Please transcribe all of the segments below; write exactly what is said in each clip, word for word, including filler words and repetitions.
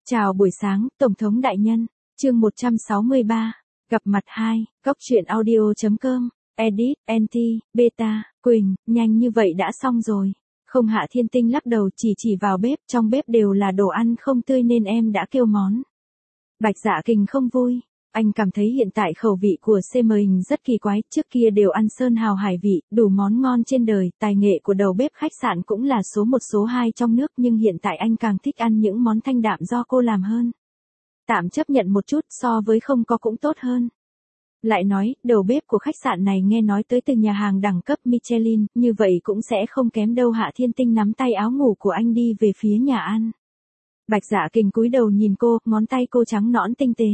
Chào buổi sáng, Tổng thống đại nhân. Chương một trăm sáu mươi ba. Gặp mặt hai. Góc truyện audio.com. Edit, Anti, Beta, Quỳnh, nhanh như vậy đã xong rồi. Không, Hạ Thiên Tinh lắc đầu, chỉ chỉ vào bếp, trong bếp đều là đồ ăn không tươi nên em đã kêu món. Bạch Dạ Kình không vui. Anh cảm thấy hiện tại khẩu vị của xê em hình rất kỳ quái, trước kia đều ăn sơn hào hải vị, đủ món ngon trên đời, tài nghệ của đầu bếp khách sạn cũng là số một số hai trong nước, nhưng hiện tại anh càng thích ăn những món thanh đạm do cô làm hơn. Tạm chấp nhận một chút, so với không có cũng tốt hơn. Lại nói, đầu bếp của khách sạn này nghe nói tới từ nhà hàng đẳng cấp Michelin, như vậy cũng sẽ không kém đâu. Hạ Thiên Tinh nắm tay áo ngủ của anh đi về phía nhà ăn. Bạch Dạ Kình cúi đầu nhìn cô, ngón tay cô trắng nõn tinh tế.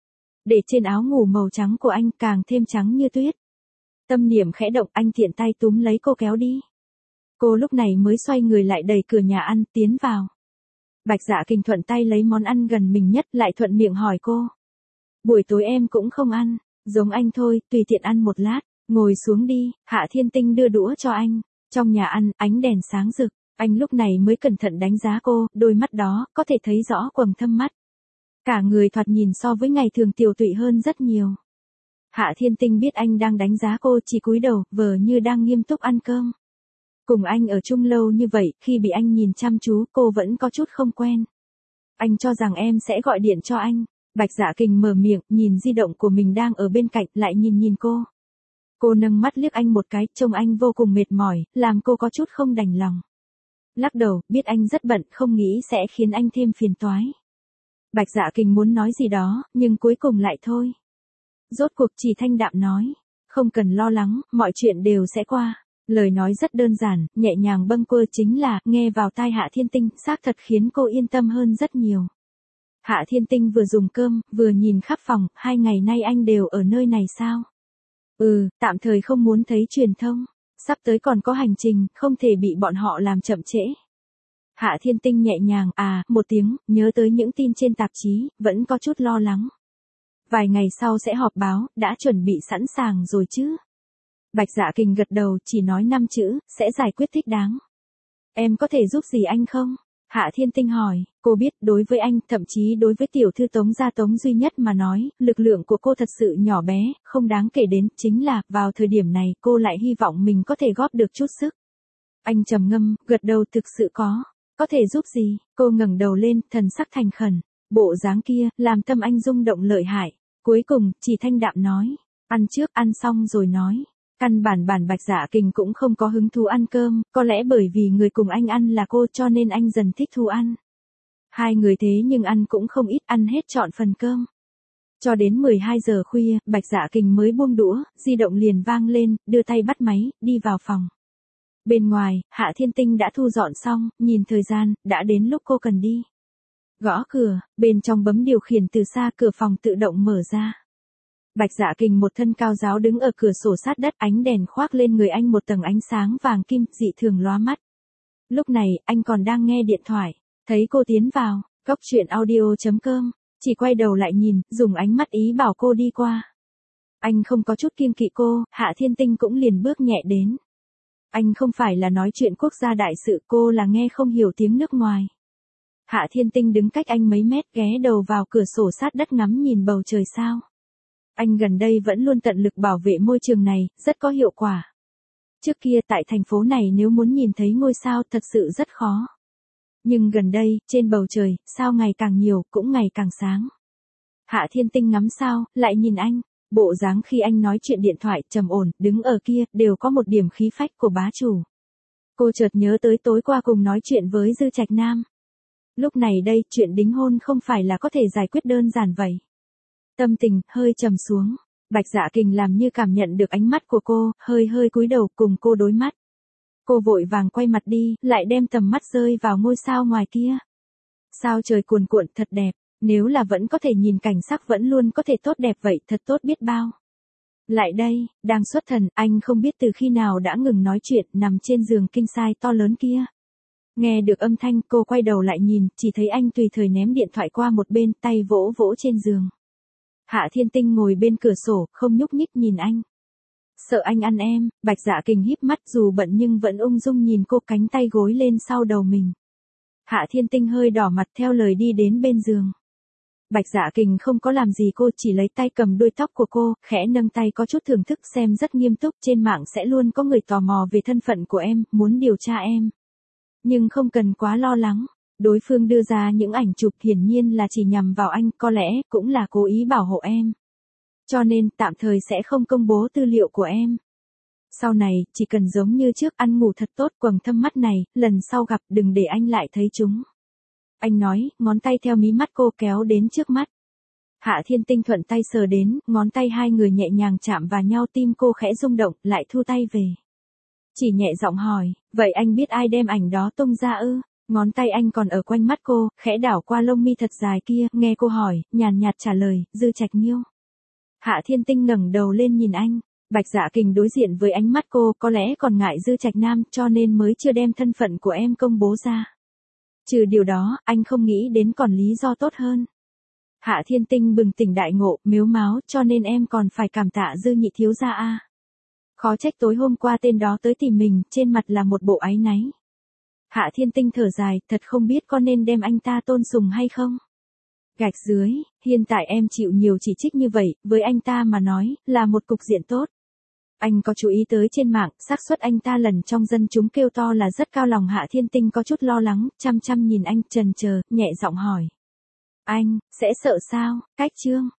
Để trên áo ngủ màu trắng của anh càng thêm trắng như tuyết. Tâm niệm khẽ động, anh tiện tay túm lấy cô kéo đi. Cô lúc này mới xoay người lại đẩy cửa nhà ăn tiến vào. Bạch Dạ Kình thuận tay lấy món ăn gần mình nhất, lại thuận miệng hỏi cô. Buổi tối em cũng không ăn, giống anh thôi, tùy tiện ăn một lát, ngồi xuống đi. Hạ Thiên Tinh đưa đũa cho anh. Trong nhà ăn, ánh đèn sáng rực, anh lúc này mới cẩn thận đánh giá cô, đôi mắt đó, có thể thấy rõ quầng thâm mắt. Cả người thoạt nhìn so với ngày thường tiều tụy hơn rất nhiều. Hạ Thiên Tinh biết anh đang đánh giá cô, chỉ cúi đầu, vờ như đang nghiêm túc ăn cơm. Cùng anh ở chung lâu như vậy, khi bị anh nhìn chăm chú, cô vẫn có chút không quen. Anh cho rằng em sẽ gọi điện cho anh. Bạch Dạ Kình mở miệng, nhìn di động của mình đang ở bên cạnh, lại nhìn nhìn cô. Cô nâng mắt liếc anh một cái, trông anh vô cùng mệt mỏi, làm cô có chút không đành lòng. Lắc đầu, biết anh rất bận, không nghĩ sẽ khiến anh thêm phiền toái. Bạch Dạ Kình muốn nói gì đó, nhưng cuối cùng lại thôi. Rốt cuộc chỉ thanh đạm nói, không cần lo lắng, mọi chuyện đều sẽ qua. Lời nói rất đơn giản, nhẹ nhàng bâng quơ, chính là, nghe vào tai Hạ Thiên Tinh, xác thật khiến cô yên tâm hơn rất nhiều. Hạ Thiên Tinh vừa dùng cơm, vừa nhìn khắp phòng, hai ngày nay anh đều ở nơi này sao? Ừ, tạm thời không muốn thấy truyền thông, sắp tới còn có hành trình, không thể bị bọn họ làm chậm trễ. Hạ Thiên Tinh nhẹ nhàng, à, một tiếng, nhớ tới những tin trên tạp chí, vẫn có chút lo lắng. Vài ngày sau sẽ họp báo, đã chuẩn bị sẵn sàng rồi chứ? Bạch Dạ Kình gật đầu, chỉ nói năm chữ, sẽ giải quyết thích đáng. Em có thể giúp gì anh không? Hạ Thiên Tinh hỏi, cô biết, đối với anh, thậm chí đối với tiểu thư Tống gia Tống duy nhất mà nói, lực lượng của cô thật sự nhỏ bé, không đáng kể đến, chính là, vào thời điểm này, cô lại hy vọng mình có thể góp được chút sức. Anh trầm ngâm, gật đầu, thực sự có. Có thể giúp gì? Cô ngẩng đầu lên, thần sắc thành khẩn. Bộ dáng kia, làm tâm anh rung động lợi hại. Cuối cùng, chỉ thanh đạm nói. Ăn trước, ăn xong rồi nói. Căn bản bản Bạch Dạ Kình cũng không có hứng thú ăn cơm, có lẽ bởi vì người cùng anh ăn là cô cho nên anh dần thích thú ăn. Hai người thế nhưng ăn cũng không ít, ăn hết trọn phần cơm. Cho đến mười hai giờ khuya, Bạch Dạ Kình mới buông đũa, di động liền vang lên, đưa tay bắt máy, đi vào phòng. Bên ngoài, Hạ Thiên Tinh đã thu dọn xong, nhìn thời gian, đã đến lúc cô cần đi. Gõ cửa, bên trong bấm điều khiển từ xa, cửa phòng tự động mở ra. Bạch Dạ Kình một thân cao ráo đứng ở cửa sổ sát đất, ánh đèn khoác lên người anh một tầng ánh sáng vàng kim, dị thường lóa mắt. Lúc này, anh còn đang nghe điện thoại, thấy cô tiến vào, góc truyện audio.com, chỉ quay đầu lại nhìn, dùng ánh mắt ý bảo cô đi qua. Anh không có chút kiêng kỵ cô, Hạ Thiên Tinh cũng liền bước nhẹ đến. Anh không phải là nói chuyện quốc gia đại sự, cô là nghe không hiểu tiếng nước ngoài. Hạ Thiên Tinh đứng cách anh mấy mét, ghé đầu vào cửa sổ sát đất ngắm nhìn bầu trời sao. Anh gần đây vẫn luôn tận lực bảo vệ môi trường này, rất có hiệu quả. Trước kia tại thành phố này nếu muốn nhìn thấy ngôi sao thật sự rất khó. Nhưng gần đây, trên bầu trời, sao ngày càng nhiều, cũng ngày càng sáng. Hạ Thiên Tinh ngắm sao, lại nhìn anh. Bộ dáng khi anh nói chuyện điện thoại, trầm ổn, đứng ở kia, đều có một điểm khí phách của bá chủ. Cô chợt nhớ tới tối qua cùng nói chuyện với Dư Trạch Nam. Lúc này đây, chuyện đính hôn không phải là có thể giải quyết đơn giản vậy. Tâm tình, hơi trầm xuống. Bạch Dạ Kình làm như cảm nhận được ánh mắt của cô, hơi hơi cúi đầu, cùng cô đối mắt. Cô vội vàng quay mặt đi, lại đem tầm mắt rơi vào ngôi sao ngoài kia. Sao trời cuồn cuộn, thật đẹp. Nếu là vẫn có thể nhìn cảnh sắc vẫn luôn có thể tốt đẹp vậy, thật tốt biết bao. Lại đây, đang xuất thần, anh không biết từ khi nào đã ngừng nói chuyện, nằm trên giường king size to lớn kia. Nghe được âm thanh, cô quay đầu lại nhìn, chỉ thấy anh tùy thời ném điện thoại qua một bên, tay vỗ vỗ trên giường. Hạ Thiên Tinh ngồi bên cửa sổ, không nhúc nhích nhìn anh. Sợ anh ăn em, Bạch Dạ Kình híp mắt, dù bận nhưng vẫn ung dung nhìn cô, cánh tay gối lên sau đầu mình. Hạ Thiên Tinh hơi đỏ mặt theo lời đi đến bên giường. Bạch Dạ Kình không có làm gì cô, chỉ lấy tay cầm đuôi tóc của cô, khẽ nâng tay có chút thưởng thức xem rất nghiêm túc, trên mạng sẽ luôn có người tò mò về thân phận của em, muốn điều tra em. Nhưng không cần quá lo lắng, đối phương đưa ra những ảnh chụp hiển nhiên là chỉ nhằm vào anh, có lẽ cũng là cố ý bảo hộ em. Cho nên tạm thời sẽ không công bố tư liệu của em. Sau này, chỉ cần giống như trước ăn ngủ thật tốt, quầng thâm mắt này, lần sau gặp đừng để anh lại thấy chúng. Anh nói, ngón tay theo mí mắt cô kéo đến trước mắt. Hạ Thiên Tinh thuận tay sờ đến, ngón tay hai người nhẹ nhàng chạm vào nhau, tim cô khẽ rung động, lại thu tay về. Chỉ nhẹ giọng hỏi, vậy anh biết ai đem ảnh đó tung ra ư? Ngón tay anh còn ở quanh mắt cô, khẽ đảo qua lông mi thật dài kia, nghe cô hỏi, nhàn nhạt trả lời, Dư Trạch Nhiêu. Hạ Thiên Tinh ngẩng đầu lên nhìn anh. Bạch Dạ Kình đối diện với ánh mắt cô, có lẽ còn ngại Dư Trạch Nam, cho nên mới chưa đem thân phận của em công bố ra. Trừ điều đó, anh không nghĩ đến còn lý do tốt hơn. Hạ Thiên Tinh bừng tỉnh đại ngộ, mếu máo, cho nên em còn phải cảm tạ Dư nhị thiếu gia a. Khó trách tối hôm qua tên đó tới tìm mình, trên mặt là một bộ áy náy. Hạ Thiên Tinh thở dài, thật không biết có nên đem anh ta tôn sùng hay không. Gạch dưới, hiện tại em chịu nhiều chỉ trích như vậy, với anh ta mà nói, là một cục diện tốt. Anh có chú ý tới trên mạng, xác suất anh ta lần trong dân chúng kêu to là rất cao. Lòng Hạ Thiên Tinh có chút lo lắng, chăm chăm nhìn anh, chần chờ, nhẹ giọng hỏi. Anh, sẽ sợ sao? Cách chương.